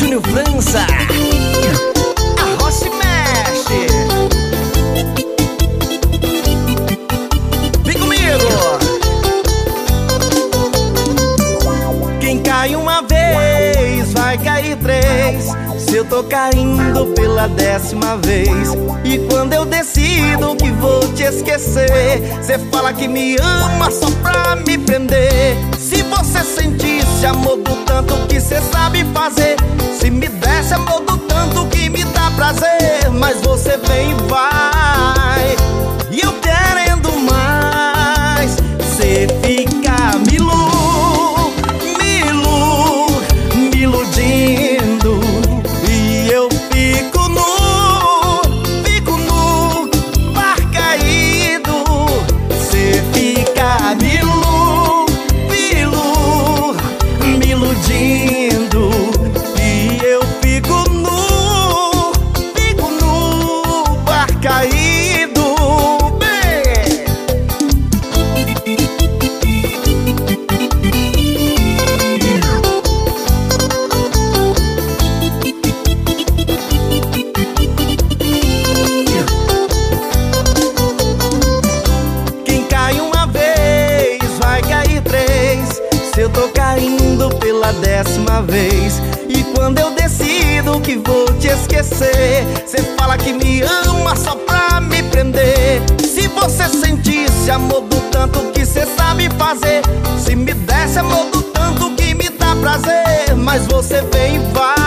Júnior França. Arrocha e mexe. Vem comigo. Quem cai uma vez vai cair três. Se eu tô caindo pela 10ª vez, e quando eu decido que vou te esquecer, cê fala que me ama só pra me prender. Se você sentisse amor do tanto que cê sabe fazer, se me desse amor do tanto que me dá prazer, mas você vem e vai, e eu querendo mais, cê fica me iludindo, e eu fico nu bar caído. Cê fica me iludindo, e eu fico nu bar caído. Quem cai uma vez vai cair três. Se eu tô caindo pela 10ª vez, e quando eu decido que vou te esquecer, cê fala que me ama só pra me prender. Se você sentisse amor do tanto que cê sabe fazer, se me desse amor do tanto que me dá prazer, mas você vem e vai,